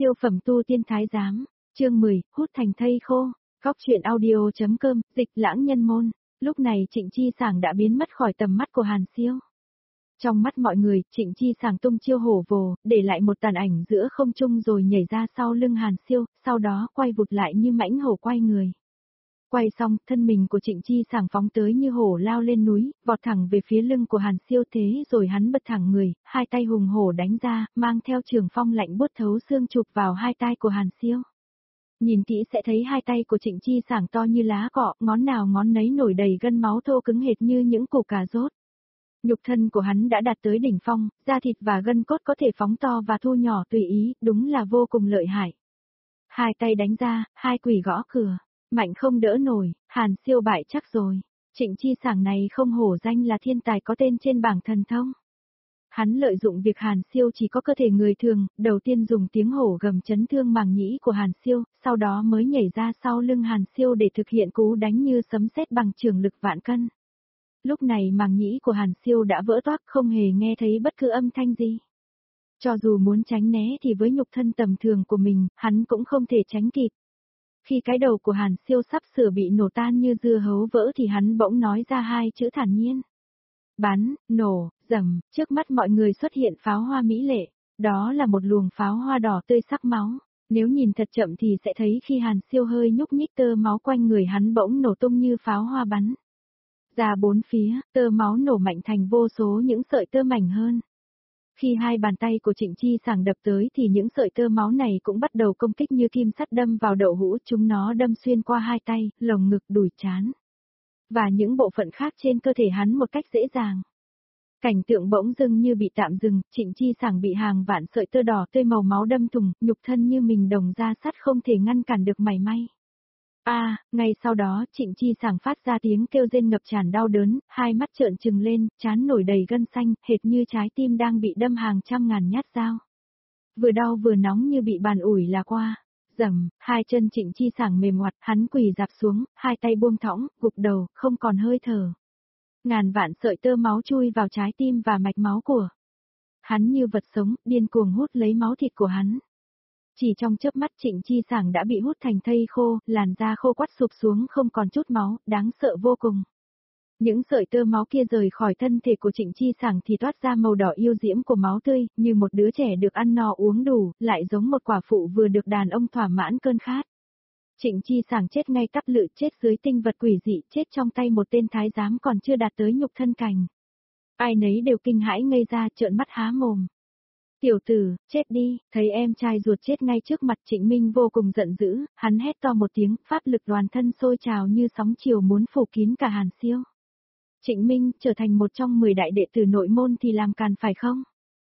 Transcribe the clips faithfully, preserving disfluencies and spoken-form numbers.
Siêu phẩm tu tiên thái giám, chương mười, hút thành thây khô, góc truyện audio.com, dịch lãng nhân môn. Lúc này Trịnh Chi Sảng đã biến mất khỏi tầm mắt của Hàn Siêu. Trong mắt mọi người, Trịnh Chi Sảng tung chiêu hổ vồ, để lại một tàn ảnh giữa không trung rồi nhảy ra sau lưng Hàn Siêu, sau đó quay vụt lại như mãnh hổ quay người. Quay xong, thân mình của Trịnh Chi Sảng phóng tới như hổ lao lên núi, vọt thẳng về phía lưng của Hàn Siêu, thế rồi hắn bật thẳng người, hai tay hùng hổ đánh ra, mang theo trường phong lạnh buốt thấu xương chụp vào hai tay của Hàn Siêu. Nhìn kỹ sẽ thấy hai tay của Trịnh Chi Sảng to như lá cọ, ngón nào ngón nấy nổi đầy gân máu thô cứng hệt như những củ cà rốt. Nhục thân của hắn đã đạt tới đỉnh phong, da thịt và gân cốt có thể phóng to và thu nhỏ tùy ý, đúng là vô cùng lợi hại. Hai tay đánh ra, hai quỷ gõ cửa. Mạnh không đỡ nổi, Hàn Siêu bại chắc rồi. Trịnh Chi Sảng này không hổ danh là thiên tài có tên trên bảng thần thông. Hắn lợi dụng việc Hàn Siêu chỉ có cơ thể người thường, đầu tiên dùng tiếng hổ gầm chấn thương màng nhĩ của Hàn Siêu, sau đó mới nhảy ra sau lưng Hàn Siêu để thực hiện cú đánh như sấm sét bằng trường lực vạn cân. Lúc này màng nhĩ của Hàn Siêu đã vỡ toác, không hề nghe thấy bất cứ âm thanh gì. Cho dù muốn tránh né thì với nhục thân tầm thường của mình, hắn cũng không thể tránh kịp. Khi cái đầu của Hàn Siêu sắp sửa bị nổ tan như dưa hấu vỡ thì hắn bỗng nói ra hai chữ thản nhiên. Bắn, nổ, rầm, trước mắt mọi người xuất hiện pháo hoa mỹ lệ. Đó là một luồng pháo hoa đỏ tươi sắc máu. Nếu nhìn thật chậm thì sẽ thấy khi Hàn Siêu hơi nhúc nhích tơ máu quanh người hắn bỗng nổ tung như pháo hoa bắn ra bốn phía, tơ máu nổ mạnh thành vô số những sợi tơ mảnh hơn. Khi hai bàn tay của Trịnh Chi Sảng đập tới thì những sợi tơ máu này cũng bắt đầu công kích như kim sắt đâm vào đậu hũ, chúng nó đâm xuyên qua hai tay, lồng ngực, đùi, trán và những bộ phận khác trên cơ thể hắn một cách dễ dàng. Cảnh tượng bỗng dưng như bị tạm dừng, Trịnh Chi Sảng bị hàng vạn sợi tơ đỏ tươi màu máu đâm thủng, nhục thân như mình đồng da sắt không thể ngăn cản được mảy may. A, à, ngay sau đó, Trịnh Chi Sảng phát ra tiếng kêu rên ngập tràn đau đớn, hai mắt trợn trừng lên, trán nổi đầy gân xanh, hệt như trái tim đang bị đâm hàng trăm ngàn nhát dao. Vừa đau vừa nóng như bị bàn ủi là qua. Rầm, hai chân Trịnh Chi Sảng mềm oặt, hắn quỳ dạp xuống, hai tay buông thõng, gục đầu, không còn hơi thở. Ngàn vạn sợi tơ máu chui vào trái tim và mạch máu của hắn như vật sống, điên cuồng hút lấy máu thịt của hắn. Chỉ trong chớp mắt Trịnh Chi Sảng đã bị hút thành thây khô, làn da khô quắt sụp xuống không còn chút máu, đáng sợ vô cùng. Những sợi tơ máu kia rời khỏi thân thể của Trịnh Chi Sảng thì toát ra màu đỏ yêu diễm của máu tươi, như một đứa trẻ được ăn no uống đủ, lại giống một quả phụ vừa được đàn ông thỏa mãn cơn khát. Trịnh Chi Sảng chết ngay cắp lự, chết dưới tinh vật quỷ dị, chết trong tay một tên thái giám còn chưa đạt tới nhục thân cảnh. Ai nấy đều kinh hãi ngây ra, trợn mắt há mồm. Tiểu tử, chết đi, thấy em trai ruột chết ngay trước mặt Trịnh Minh vô cùng giận dữ, hắn hét to một tiếng, pháp lực toàn thân sôi trào như sóng chiều muốn phủ kín cả Hàn Siêu. Trịnh Minh trở thành một trong mười đại đệ tử nội môn thì làm càn phải không?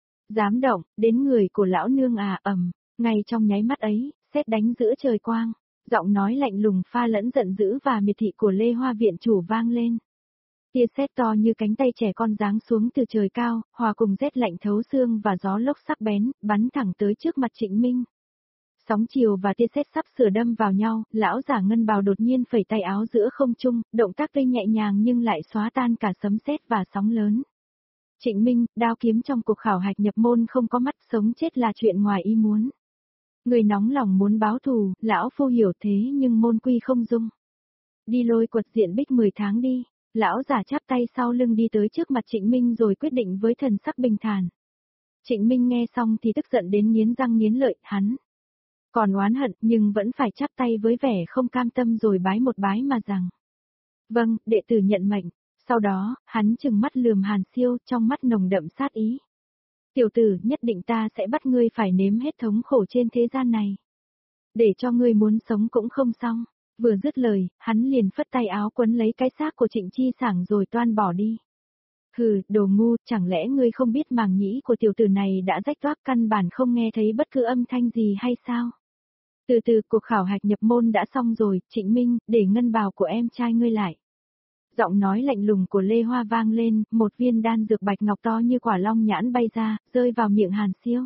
Dám động, đến người của lão nương à, ầm, ngay trong nháy mắt ấy, sét đánh giữa trời quang, giọng nói lạnh lùng pha lẫn giận dữ và miệt thị của Lê Hoa viện chủ vang lên. Tia sét to như cánh tay trẻ con giáng xuống từ trời cao, hòa cùng rét lạnh thấu xương và gió lốc sắc bén, bắn thẳng tới trước mặt Trịnh Minh. Sóng chiều và tia sét sắp sửa đâm vào nhau, lão giả ngân bào đột nhiên phẩy tay áo giữa không trung, động tác tuy nhẹ nhàng nhưng lại xóa tan cả sấm sét và sóng lớn. Trịnh Minh, đao kiếm trong cuộc khảo hạch nhập môn không có mắt, sống chết là chuyện ngoài ý muốn. Người nóng lòng muốn báo thù, lão phu hiểu thế nhưng môn quy không dung. Đi lôi quật diện bích mười tháng đi. Lão giả chắp tay sau lưng đi tới trước mặt Trịnh Minh rồi quyết định với thần sắc bình thản. Trịnh Minh nghe xong thì tức giận đến nghiến răng nghiến lợi, hắn còn oán hận nhưng vẫn phải chắp tay với vẻ không cam tâm rồi bái một bái mà rằng. Vâng, đệ tử nhận mệnh. Sau đó, hắn trừng mắt lườm Hàn Siêu, trong mắt nồng đậm sát ý. Tiểu tử, nhất định ta sẽ bắt ngươi phải nếm hết thống khổ trên thế gian này. Để cho ngươi muốn sống cũng không xong. Vừa dứt lời, hắn liền phất tay áo quấn lấy cái xác của Trịnh Chi Sảng rồi toan bỏ đi. Hừ, đồ ngu, chẳng lẽ ngươi không biết màng nhĩ của tiểu tử này đã rách toác, căn bản không nghe thấy bất cứ âm thanh gì hay sao? Từ từ, cuộc khảo hạch nhập môn đã xong rồi, Trịnh Minh, để ngân bào của em trai ngươi lại. Giọng nói lạnh lùng của Lê Hoa vang lên, một viên đan dược bạch ngọc to như quả long nhãn bay ra, rơi vào miệng Hàn Siêu.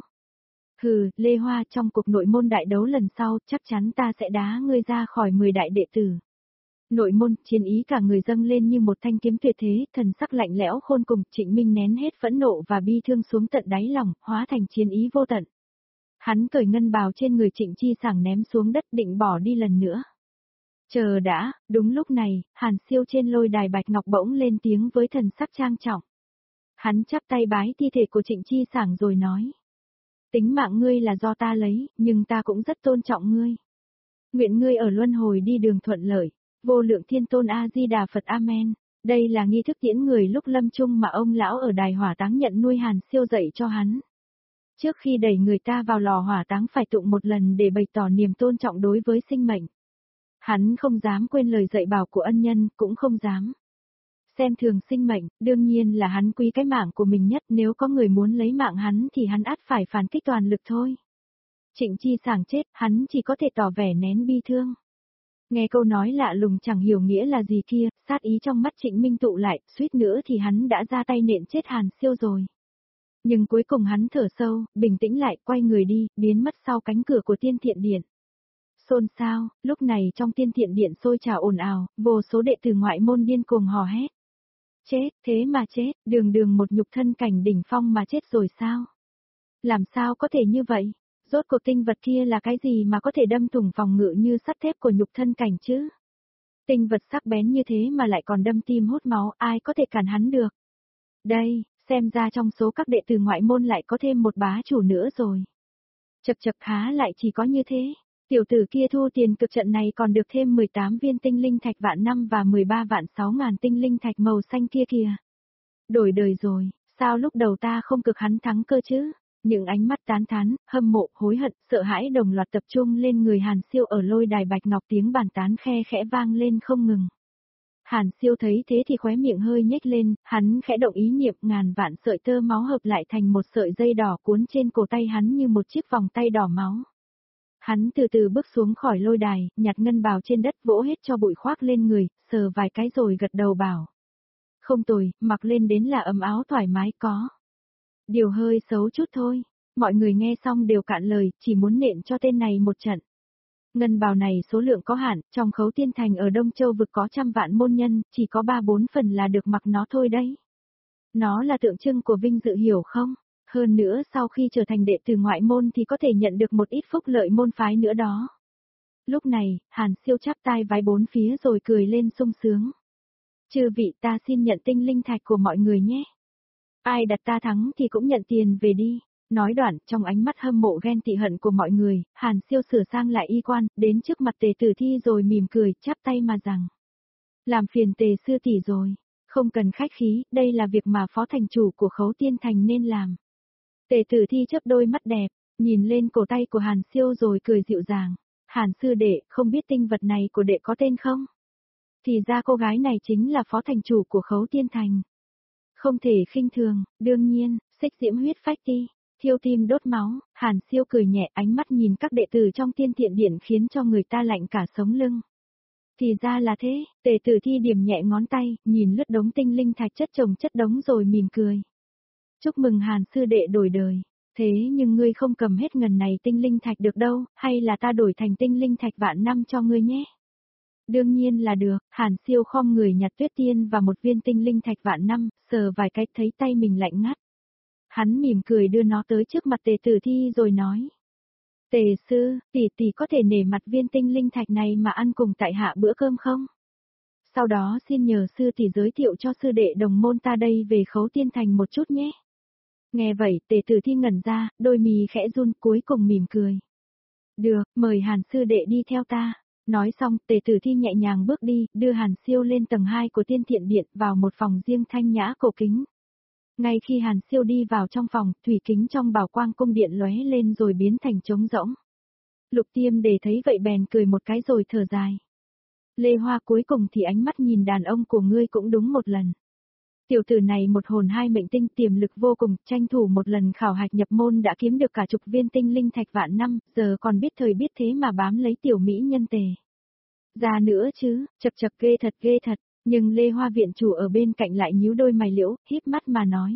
Hừ, Lê Hoa, trong cuộc nội môn đại đấu lần sau, chắc chắn ta sẽ đá ngươi ra khỏi mười đại đệ tử. Nội môn, chiến ý cả người dâng lên như một thanh kiếm tuyệt thế, thần sắc lạnh lẽo khôn cùng, Trịnh Minh nén hết phẫn nộ và bi thương xuống tận đáy lòng, hóa thành chiến ý vô tận. Hắn cởi ngân bào trên người Trịnh Chi Sảng ném xuống đất định bỏ đi lần nữa. Chờ đã, đúng lúc này, Hàn Siêu trên lôi đài bạch ngọc bỗng lên tiếng với thần sắc trang trọng. Hắn chắp tay bái thi thể của Trịnh Chi Sảng rồi nói. Tính mạng ngươi là do ta lấy, nhưng ta cũng rất tôn trọng ngươi. Nguyện ngươi ở luân hồi đi đường thuận lợi, vô lượng thiên tôn A-di-đà Phật Amen. Đây là nghi thức tiễn người lúc lâm chung mà ông lão ở đài hỏa táng nhận nuôi Hàn Siêu dạy cho hắn. Trước khi đẩy người ta vào lò hỏa táng phải tụng một lần để bày tỏ niềm tôn trọng đối với sinh mệnh. Hắn không dám quên lời dạy bảo của ân nhân, cũng không dám xem thường sinh mệnh, đương nhiên là hắn quý cái mạng của mình nhất, nếu có người muốn lấy mạng hắn thì hắn ắt phải phản kích toàn lực thôi. Trịnh Chi Sảng chết, hắn chỉ có thể tỏ vẻ nén bi thương. Nghe câu nói lạ lùng chẳng hiểu nghĩa là gì kia, sát ý trong mắt Trịnh Minh tụ lại, suýt nữa thì hắn đã ra tay nện chết Hàn Siêu rồi. Nhưng cuối cùng hắn thở sâu, bình tĩnh lại, quay người đi, biến mất sau cánh cửa của Tiên Thiện Điện. Xôn xao, lúc này trong Tiên Thiện Điện sôi trào ồn ào, vô số đệ tử ngoại môn điên cuồng hò hét. Chết, thế mà chết, đường đường một nhục thân cảnh đỉnh phong mà chết rồi sao? Làm sao có thể như vậy? Rốt cuộc tinh vật kia là cái gì mà có thể đâm thủng phòng ngự như sắt thép của nhục thân cảnh chứ? Tinh vật sắc bén như thế mà lại còn đâm tim hút máu, ai có thể cản hắn được? Đây, xem ra trong số các đệ tử ngoại môn lại có thêm một bá chủ nữa rồi. Chập chập há lại chỉ có như thế. Tiểu tử kia thu tiền cực trận này còn được thêm mười tám viên tinh linh thạch vạn năm và mười ba vạn sáu ngàn tinh linh thạch màu xanh kia kìa. Đổi đời rồi, sao lúc đầu ta không cực hắn thắng cơ chứ? Những ánh mắt tán thán, hâm mộ, hối hận, sợ hãi đồng loạt tập trung lên người Hàn Siêu ở lôi đài bạch ngọc, tiếng bàn tán khe khẽ vang lên không ngừng. Hàn Siêu thấy thế thì khóe miệng hơi nhếch lên, hắn khẽ động ý niệm, ngàn vạn sợi tơ máu hợp lại thành một sợi dây đỏ cuốn trên cổ tay hắn như một chiếc vòng tay đỏ máu. Hắn từ từ bước xuống khỏi lôi đài, nhặt ngân bào trên đất vỗ hết cho bụi khoác lên người, sờ vài cái rồi gật đầu bảo. Không tồi, mặc lên đến là ấm áo thoải mái có. Điều hơi xấu chút thôi. Mọi người nghe xong đều cạn lời, chỉ muốn nện cho tên này một trận. Ngân bào này số lượng có hạn, trong khấu tiên thành ở Đông Châu vực có trăm vạn môn nhân, chỉ có ba bốn phần là được mặc nó thôi đấy. Nó là tượng trưng của vinh dự hiểu không? Hơn nữa sau khi trở thành đệ tử ngoại môn thì có thể nhận được một ít phúc lợi môn phái nữa đó. Lúc này, Hàn Siêu chắp tai vái bốn phía rồi cười lên sung sướng. Chư vị, ta xin nhận tinh linh thạch của mọi người nhé. Ai đặt ta thắng thì cũng nhận tiền về đi. Nói đoạn, trong ánh mắt hâm mộ ghen tị hận của mọi người, Hàn Siêu sửa sang lại y quan, đến trước mặt Tề Tử Thi rồi mỉm cười, chắp tay mà rằng. Làm phiền Tề sư tỷ rồi. Không cần khách khí, đây là việc mà phó thành chủ của khấu tiên thành nên làm. Tề Tử Thi chớp đôi mắt đẹp, nhìn lên cổ tay của Hàn Siêu rồi cười dịu dàng. Hàn sư đệ, không biết tinh vật này của đệ có tên không? Thì ra cô gái này chính là phó thành chủ của khấu tiên thành. Không thể khinh thường, đương nhiên, xích diễm huyết phách ti, thiêu tim đốt máu. Hàn Siêu cười nhẹ, ánh mắt nhìn các đệ tử trong Tiên Thiện Điện khiến cho người ta lạnh cả sống lưng. Thì ra là thế, Tề Tử Thi điểm nhẹ ngón tay, nhìn lướt đống tinh linh thạch chất chồng chất đống rồi mỉm cười. Chúc mừng Hàn sư đệ đổi đời, thế nhưng ngươi không cầm hết ngần này tinh linh thạch được đâu, hay là ta đổi thành tinh linh thạch vạn năm cho ngươi nhé? Đương nhiên là được. Hàn Siêu khom người nhặt tuyết tiên và một viên tinh linh thạch vạn năm, sờ vài cái thấy tay mình lạnh ngắt. Hắn mỉm cười đưa nó tới trước mặt Tề Tử Thi rồi nói. Tề sư, tỷ tỷ có thể nể mặt viên tinh linh thạch này mà ăn cùng tại hạ bữa cơm không? Sau đó xin nhờ sư tỷ giới thiệu cho sư đệ đồng môn ta đây về khấu tiên thành một chút nhé. Nghe vậy, Tề Tử Thi ngẩn ra, đôi mì khẽ run, cuối cùng mỉm cười. Được, mời Hàn sư đệ đi theo ta. Nói xong, Tề Tử Thi nhẹ nhàng bước đi, đưa Hàn Siêu lên tầng hai của Tiên Thiện Điện, vào một phòng riêng thanh nhã cổ kính. Ngay khi Hàn Siêu đi vào trong phòng, thủy kính trong bảo quang cung điện lóe lên rồi biến thành trống rỗng. Lục Tiêm Đề thấy vậy bèn cười một cái rồi thở dài. Lê Hoa, cuối cùng thì ánh mắt nhìn đàn ông của ngươi cũng đúng một lần. Tiểu tử này một hồn hai mệnh tinh, tiềm lực vô cùng, tranh thủ một lần khảo hạch nhập môn đã kiếm được cả chục viên tinh linh thạch vạn năm, giờ còn biết thời biết thế mà bám lấy tiểu mỹ nhân Tề ra nữa chứ, chập chập ghê thật ghê thật, nhưng Lê Hoa viện chủ ở bên cạnh lại nhíu đôi mày liễu, híp mắt mà nói.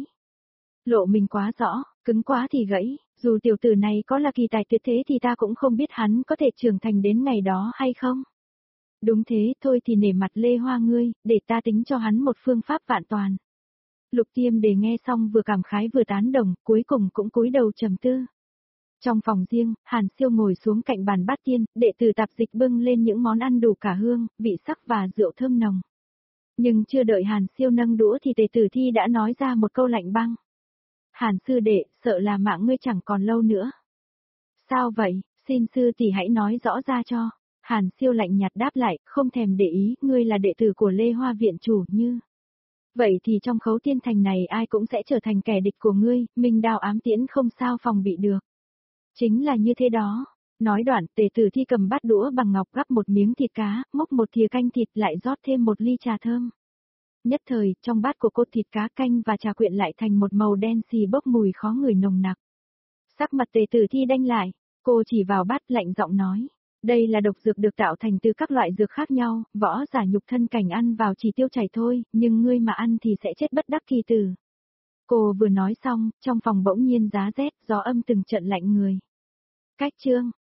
Lộ mình quá rõ, cứng quá thì gãy, dù tiểu tử này có là kỳ tài tuyệt thế thì ta cũng không biết hắn có thể trưởng thành đến ngày đó hay không. Đúng thế, thôi thì nể mặt Lê Hoa ngươi, để ta tính cho hắn một phương pháp vạn toàn. Lục Tiêm Đề nghe xong vừa cảm khái vừa tán đồng, cuối cùng cũng cúi đầu trầm tư. Trong phòng riêng, Hàn Siêu ngồi xuống cạnh bàn bát tiên, đệ tử tạp dịch bưng lên những món ăn đủ cả hương, vị sắc và rượu thơm nồng. Nhưng chưa đợi Hàn Siêu nâng đũa thì tề tử thi đã nói ra một câu lạnh băng. Hàn sư đệ, sợ là mạng ngươi chẳng còn lâu nữa. Sao vậy, xin sư tỷ hãy nói rõ ra cho. Hàn Siêu lạnh nhạt đáp lại, không thèm để ý, ngươi là đệ tử của Lê Hoa viện chủ như. Vậy thì trong Khấu Tiên Thành này ai cũng sẽ trở thành kẻ địch của ngươi, minh đao ám tiễn không sao phòng bị được. Chính là như thế đó. Nói đoạn, tề tử thi cầm bát đũa bằng ngọc gắp một miếng thịt cá, múc một thìa canh thịt lại rót thêm một ly trà thơm. Nhất thời, trong bát của cô thịt cá canh và trà quyện lại thành một màu đen xì bốc mùi khó ngửi nồng nặc. Sắc mặt tề tử thi đanh lại, cô chỉ vào bát lạnh giọng nói. Đây là độc dược được tạo thành từ các loại dược khác nhau, võ giả nhục thân cảnh ăn vào chỉ tiêu chảy thôi, nhưng ngươi mà ăn thì sẽ chết bất đắc kỳ tử. Cô vừa nói xong, trong phòng bỗng nhiên giá rét, gió âm từng trận lạnh người. Cách chương